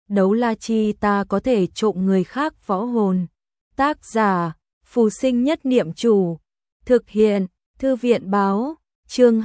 đấu la chi ta có thể trộm người khác võ hồn. Tác giả, Phù Sinh Nhất Niệm Chủ. Thực hiện, Thư viện Báo. Chương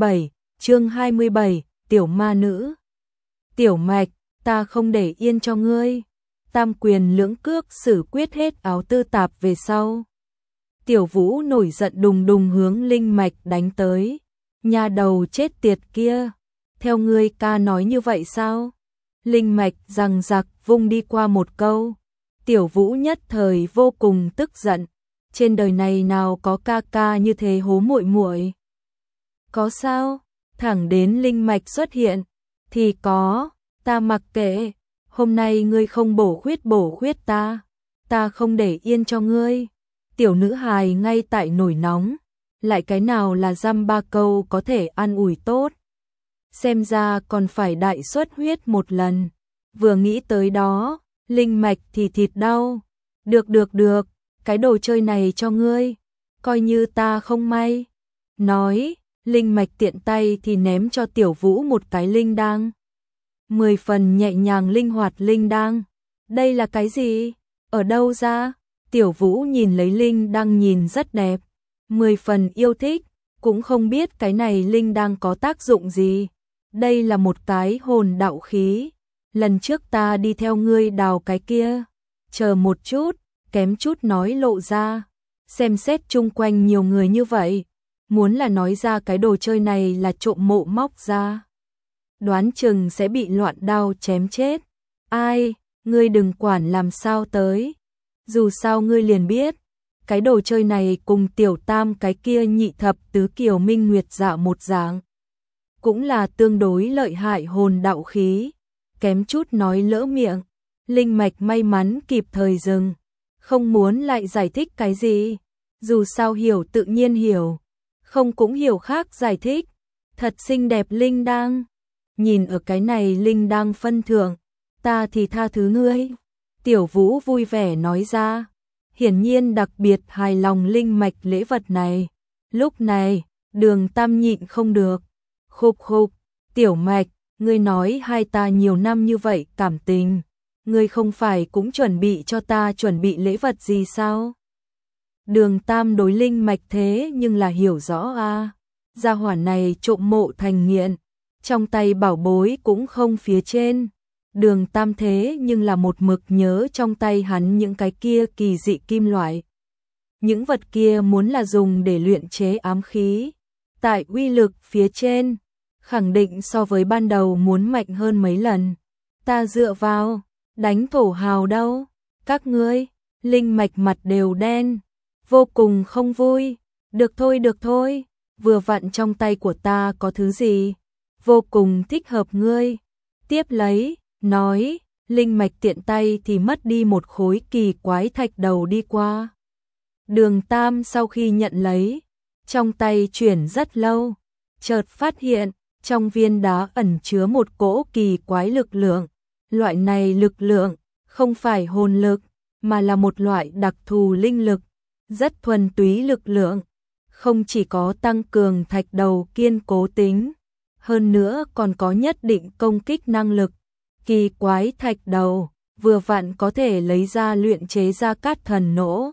27, Tiểu Ma Nữ. Tiểu Mạch, ta không để yên cho ngươi. Tam quyền lưỡng cước xử quyết hết áo tư tạp về sau. Tiểu Vũ nổi giận đùng đùng hướng Linh Mạch đánh tới. Nhà đầu chết tiệt kia, theo ngươi ca nói như vậy sao? Linh Mạch giằng giặc vung đi qua một câu. Tiểu Vũ nhất thời vô cùng tức giận. Trên đời này nào có ca ca như thế hố muội muội? Có sao? Thẳng đến Linh Mạch xuất hiện thì có, ta mặc kệ, hôm nay ngươi không bổ khuyết ta không để yên cho ngươi. Tiểu nữ hài ngay tại nổi nóng, lại cái nào là dăm ba câu có thể an ủi tốt. Xem ra còn phải đại xuất huyết một lần. Vừa nghĩ tới đó, Linh Mạch thì thịt đau. Được, cái đồ chơi này cho ngươi, coi như ta không may. Nói, Linh Mạch tiện tay thì ném cho Tiểu Vũ một cái linh đăng. 10 phần nhẹ nhàng linh hoạt linh đăng. Đây là cái gì? Ở đâu ra? Tiểu Vũ nhìn lấy linh đăng nhìn rất đẹp, 10 phần yêu thích, cũng không biết cái này linh đăng có tác dụng gì. Đây là một cái hồn đạo khí. Lần trước ta đi theo ngươi đào cái kia. Chờ một chút, kém chút nói lộ ra. Xem xét chung quanh nhiều người như vậy, muốn là nói ra cái đồ chơi này là trộm mộ móc ra, đoán chừng sẽ bị loạn đao chém chết. Ai, ngươi đừng quản làm sao tới. Dù sao ngươi liền biết, cái đồ chơi này cùng tiểu tam cái kia nhị thập tứ kiều minh nguyệt dạ một dạng, cũng là tương đối lợi hại hồn đạo khí. Kém chút nói lỡ miệng. Linh Mạch may mắn kịp thời dừng, không muốn lại giải thích cái gì. Dù sao hiểu tự nhiên hiểu, không cũng hiểu khác giải thích. Thật xinh đẹp linh đăng, nhìn ở cái này linh đăng phân thượng, ta thì tha thứ ngươi. Tiểu Vũ vui vẻ nói ra, hiển nhiên đặc biệt hài lòng Linh Mạch lễ vật này. Lúc này, Đường Tam nhịn không được. Khục, Tiểu Mạch, ngươi nói hai ta nhiều năm như vậy cảm tình, ngươi không phải cũng chuẩn bị cho ta chuẩn bị lễ vật gì sao? Đường Tam đối Linh Mạch thế nhưng là hiểu rõ a. Gia hỏa này trộm mộ thành nghiện, trong tay bảo bối cũng không phía trên. Đường Tam thế nhưng là một mực nhớ trong tay hắn những cái kia kỳ dị kim loại. Những vật kia muốn là dùng để luyện chế ám khí. Tại uy lực phía trên, khẳng định so với ban đầu muốn mạnh hơn mấy lần. Ta dựa vào, đánh thổ hào đâu? Các ngươi, Linh Mạch mặt đều đen, vô cùng không vui. Được thôi, vừa vặn trong tay của ta có thứ gì, vô cùng thích hợp ngươi. Tiếp lấy, nói, Linh Mạch tiện tay thì mất đi một khối kỳ quái thạch đầu đi qua. Đường Tam sau khi nhận lấy, trong tay chuyển rất lâu, chợt phát hiện, trong viên đá ẩn chứa một cỗ kỳ quái lực lượng. Loại này lực lượng, không phải hồn lực, mà là một loại đặc thù linh lực, rất thuần túy lực lượng. Không chỉ có tăng cường thạch đầu kiên cố tính, hơn nữa còn có nhất định công kích năng lực. Kỳ quái thạch đầu, vừa vặn có thể lấy ra luyện chế ra cát thần nỗ.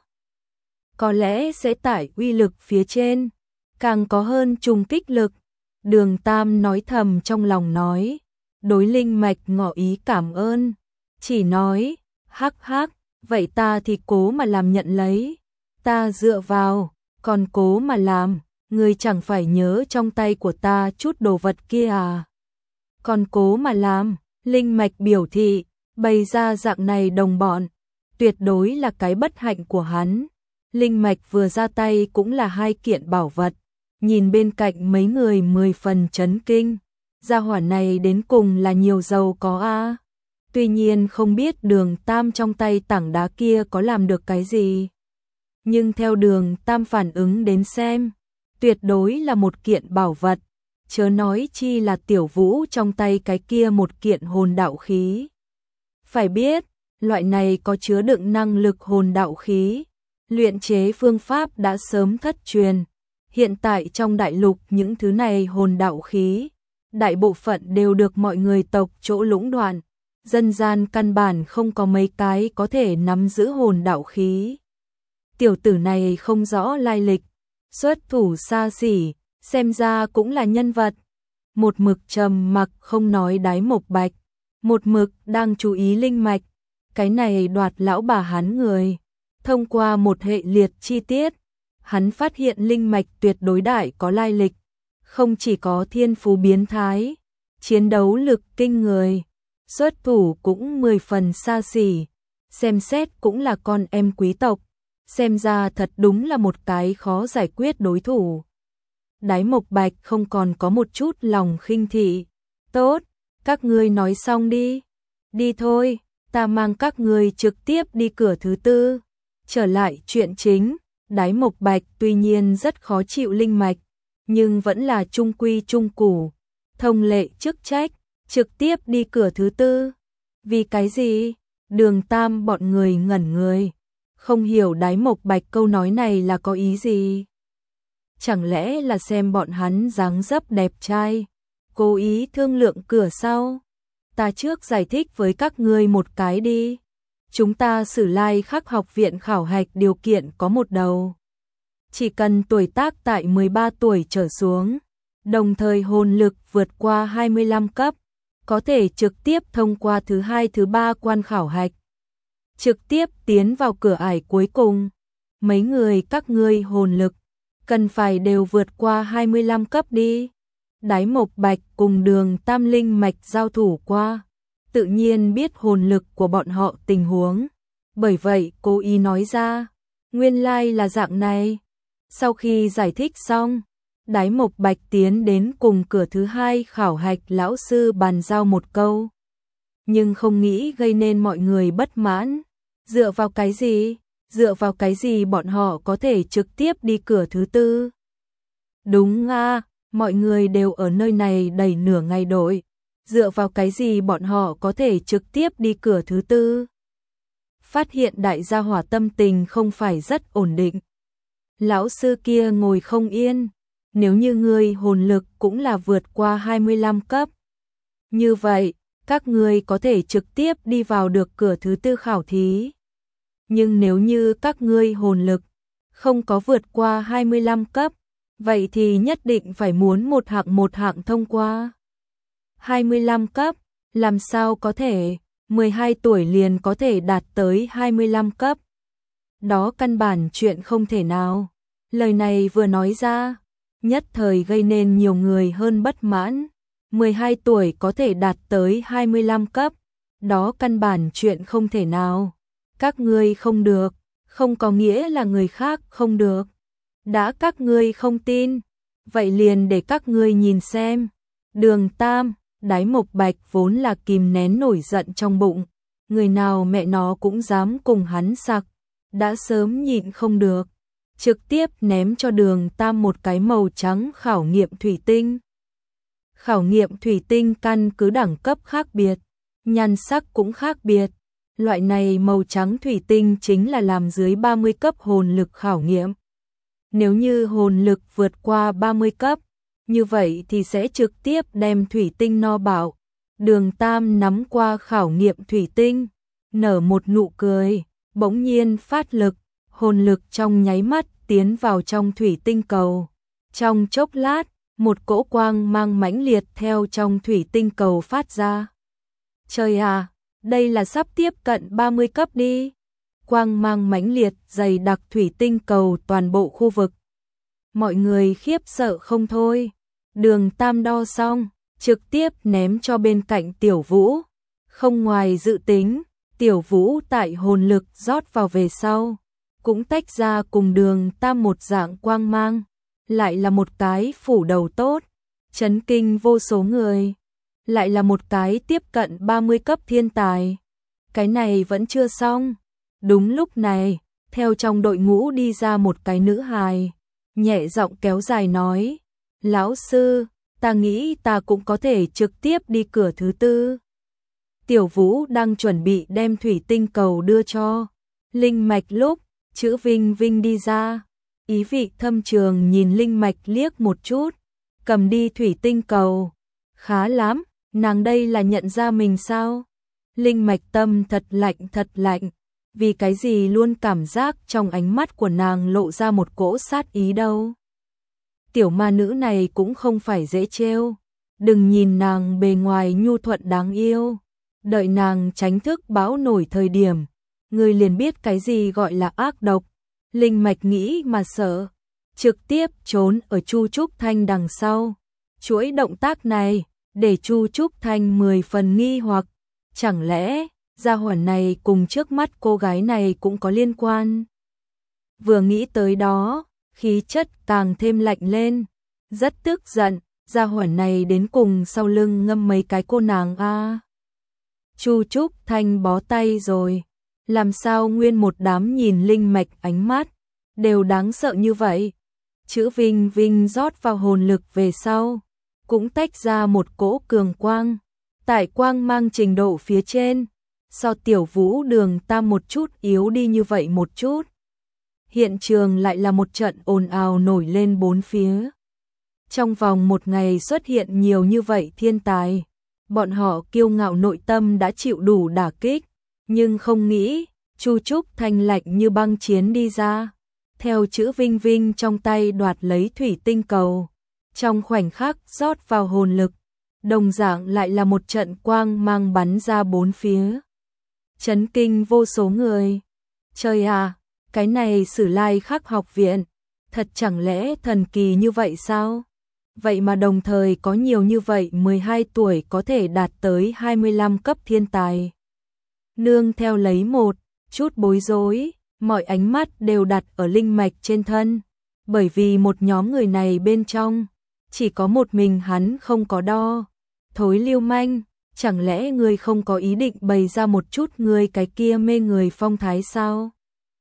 Có lẽ sẽ tải uy lực phía trên, càng có hơn trùng kích lực. Đường Tam nói thầm trong lòng nói, đối Linh Mạch ngỏ ý cảm ơn, chỉ nói, hắc, vậy ta thì cố mà làm nhận lấy. Ta dựa vào, còn cố mà làm, ngươi chẳng phải nhớ trong tay của ta chút đồ vật kia à? Còn cố mà làm, Linh Mạch biểu thị, bày ra dạng này đồng bọn, tuyệt đối là cái bất hạnh của hắn. Linh Mạch vừa ra tay cũng là hai kiện bảo vật, nhìn bên cạnh mấy người 10 phần chấn kinh. Gia hỏa này đến cùng là nhiều giàu có a. Tuy nhiên không biết Đường Tam trong tay tảng đá kia có làm được cái gì, nhưng theo Đường Tam phản ứng đến xem, tuyệt đối là một kiện bảo vật, chớ nói chi là Tiểu Vũ trong tay cái kia một kiện hồn đạo khí. Phải biết, loại này có chứa đựng năng lực hồn đạo khí, luyện chế phương pháp đã sớm thất truyền. Hiện tại trong đại lục những thứ này hồn đạo khí, đại bộ phận đều được mọi người tộc chỗ lũng đoạn, dân gian căn bản không có mấy cái có thể nắm giữ hồn đạo khí. Tiểu tử này không rõ lai lịch, xuất thủ xa xỉ, xem ra cũng là nhân vật. Một mực trầm mặc không nói Đái Mộc Bạch, một mực đang chú ý linh mạch, cái này đoạt lão bà hắn người. Thông qua một hệ liệt chi tiết, hắn phát hiện linh mạch tuyệt đối đại có lai lịch, không chỉ có thiên phú biến thái, chiến đấu lực kinh người, xuất thủ cũng 10 phần xa xỉ, xem xét cũng là con em quý tộc, xem ra thật đúng là một cái khó giải quyết đối thủ. Đái Mộc Bạch không còn có một chút lòng khinh thị. Tốt, các ngươi nói xong đi. Đi thôi, ta mang các ngươi trực tiếp đi cửa thứ tư. Trở lại chuyện chính, Đái Mộc Bạch tuy nhiên rất khó chịu linh mạch, nhưng vẫn là trung quy trung củ, thông lệ chức trách, trực tiếp đi cửa thứ tư. Vì cái gì? Đường Tam bọn người ngẩn người, không hiểu Đái Mộc Bạch câu nói này là có ý gì. Chẳng lẽ là xem bọn hắn dáng dấp đẹp trai, cố ý thương lượng cửa sau. Ta trước giải thích với các ngươi một cái đi. Chúng ta Sử Lai Khắc học viện khảo hạch điều kiện có một đầu. Chỉ cần tuổi tác tại 13 tuổi trở xuống, đồng thời hồn lực vượt qua 25 cấp, có thể trực tiếp thông qua thứ 2 thứ 3 quan khảo hạch, trực tiếp tiến vào cửa ải cuối cùng. Mấy người các ngươi hồn lực cần phải đều vượt qua 25 cấp đi. Đái Mộc Bạch cùng Đường Tam linh mạch giao thủ qua, tự nhiên biết hồn lực của bọn họ tình huống, bởi vậy cố ý nói ra, nguyên lai là dạng này. Sau khi giải thích xong, Đái Mộc Bạch tiến đến cùng cửa thứ 2 khảo hạch lão sư bàn giao một câu, nhưng không nghĩ gây nên mọi người bất mãn. Dựa vào cái gì? Dựa vào cái gì bọn họ có thể trực tiếp đi cửa thứ tư? Đúng à, mọi người đều ở nơi này đầy nửa ngày đội. Dựa vào cái gì bọn họ có thể trực tiếp đi cửa thứ tư? Phát hiện đại gia hỏa tâm tình không phải rất ổn định. Lão sư kia ngồi không yên, nếu như ngươi hồn lực cũng là vượt qua 25 cấp. Như vậy, các ngươi có thể trực tiếp đi vào được cửa thứ tư khảo thí. Nhưng nếu như các ngươi hồn lực không có vượt qua 25 cấp, vậy thì nhất định phải muốn một hạng thông qua. 25 cấp, làm sao có thể, 12 tuổi liền có thể đạt tới 25 cấp. Đó căn bản chuyện không thể nào. Lời này vừa nói ra, nhất thời gây nên nhiều người hơn bất mãn. 12 tuổi có thể đạt tới 25 cấp, đó căn bản chuyện không thể nào. Các ngươi không được, không có nghĩa là người khác không được. Đã các ngươi không tin, vậy liền để các ngươi nhìn xem. Đường Tam, Đái Mộc Bạch vốn là kìm nén nổi giận trong bụng, người nào mẹ nó cũng dám cùng hắn sặc, đã sớm nhịn không được, trực tiếp ném cho Đường Tam một cái màu trắng khảo nghiệm thủy tinh. Khảo nghiệm thủy tinh căn cứ đẳng cấp khác biệt, nhan sắc cũng khác biệt. Loại này màu trắng thủy tinh chính là làm dưới 30 cấp hồn lực khảo nghiệm. Nếu như hồn lực vượt qua 30 cấp, như vậy thì sẽ trực tiếp đem thủy tinh no bạo. Đường Tam nắm qua khảo nghiệm thủy tinh, nở một nụ cười, bỗng nhiên phát lực, hồn lực trong nháy mắt tiến vào trong thủy tinh cầu. Trong chốc lát, một cỗ quang mang mãnh liệt theo trong thủy tinh cầu phát ra. Trời à, đây là sắp tiếp cận 30 cấp đi. Quang mang mãnh liệt dày đặc thủy tinh cầu toàn bộ khu vực. Mọi người khiếp sợ không thôi. Đường Tam đo xong, trực tiếp ném cho bên cạnh Tiểu Vũ. Không ngoài dự tính, Tiểu Vũ tại hồn lực rót vào về sau, cũng tách ra cùng Đường Tam một dạng quang mang, lại là một cái phủ đầu tốt, chấn kinh vô số người. Lại là một cái tiếp cận 30 cấp thiên tài. Cái này vẫn chưa xong. Đúng lúc này, theo trong đội ngũ đi ra một cái nữ hài, nhẹ giọng kéo dài nói, lão sư, ta nghĩ ta cũng có thể trực tiếp đi cửa thứ tư. Tiểu Vũ đang chuẩn bị đem thủy tinh cầu đưa cho linh mạch lúc, chữ Vinh Vinh đi ra, ý vị thâm trường nhìn linh mạch liếc một chút, cầm đi thủy tinh cầu. Khá lắm, nàng đây là nhận ra mình sao? Linh mạch tâm thật lạnh, vì cái gì luôn cảm giác trong ánh mắt của nàng lộ ra một cỗ sát ý đâu. Tiểu ma nữ này cũng không phải dễ trêu, đừng nhìn nàng bề ngoài nhu thuận đáng yêu, đợi nàng tránh thức bão nổi thời điểm, người liền biết cái gì gọi là ác độc. Linh mạch nghĩ mà sợ, trực tiếp trốn ở Chu Trúc Thanh đằng sau. Chuỗi động tác này để Chu Trúc Thanh 10 phần nghi hoặc, chẳng lẽ gia hỏa này cùng trước mắt cô gái này cũng có liên quan. Vừa nghĩ tới đó, khí chất càng thêm lạnh lên, rất tức giận, gia hỏa này đến cùng sau lưng ngâm mấy cái cô nàng a. Chu Trúc Thanh bó tay rồi, làm sao nguyên một đám nhìn linh mạch ánh mắt đều đáng sợ như vậy. Chữ Vinh Vinh rót vào hồn lực về sau, cũng tách ra một cỗ cường quang, tại quang mang trình độ phía trên, so Tiểu Vũ Đường Tam một chút yếu đi như vậy một chút. Hiện trường lại là một trận ồn ào nổi lên bốn phía. Trong vòng một ngày xuất hiện nhiều như vậy thiên tài, bọn họ kiêu ngạo nội tâm đã chịu đủ đả kích, nhưng không nghĩ Chu Trúc Thanh lạnh như băng chiến đi ra, theo chữ Vinh Vinh trong tay đoạt lấy thủy tinh cầu, trong khoảnh khắc rót vào hồn lực, đồng dạng lại là một trận quang mang bắn ra bốn phía, chấn kinh vô số người. Trời à, cái này Sử Lai Khắc học viện, thật chẳng lẽ thần kỳ như vậy sao? Vậy mà đồng thời có nhiều như vậy 12 tuổi có thể đạt tới 25 cấp thiên tài. Nương theo lấy một chút bối rối, mọi ánh mắt đều đặt ở linh mạch trên thân, bởi vì một nhóm người này bên trong, chỉ có một mình hắn không có đo. Thối lưu manh, chẳng lẽ ngươi không có ý định bày ra một chút ngươi cái kia mê người phong thái sao?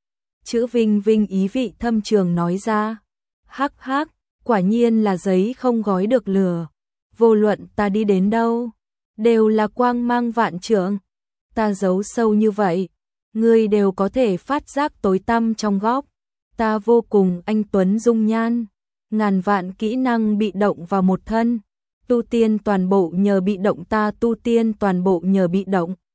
Chữ Vinh Vinh ý vị thâm trường nói ra. Hắc hắc, quả nhiên là giấy không gói được lửa. Vô luận ta đi đến đâu, đều là quang mang vạn trượng. Ta giấu sâu như vậy, ngươi đều có thể phát giác tối tăm trong góc. Ta vô cùng anh tuấn dung nhan, ngàn vạn kỹ năng bị động vào một thân. Tu tiên toàn bộ nhờ bị động, ta tu tiên toàn bộ nhờ bị động.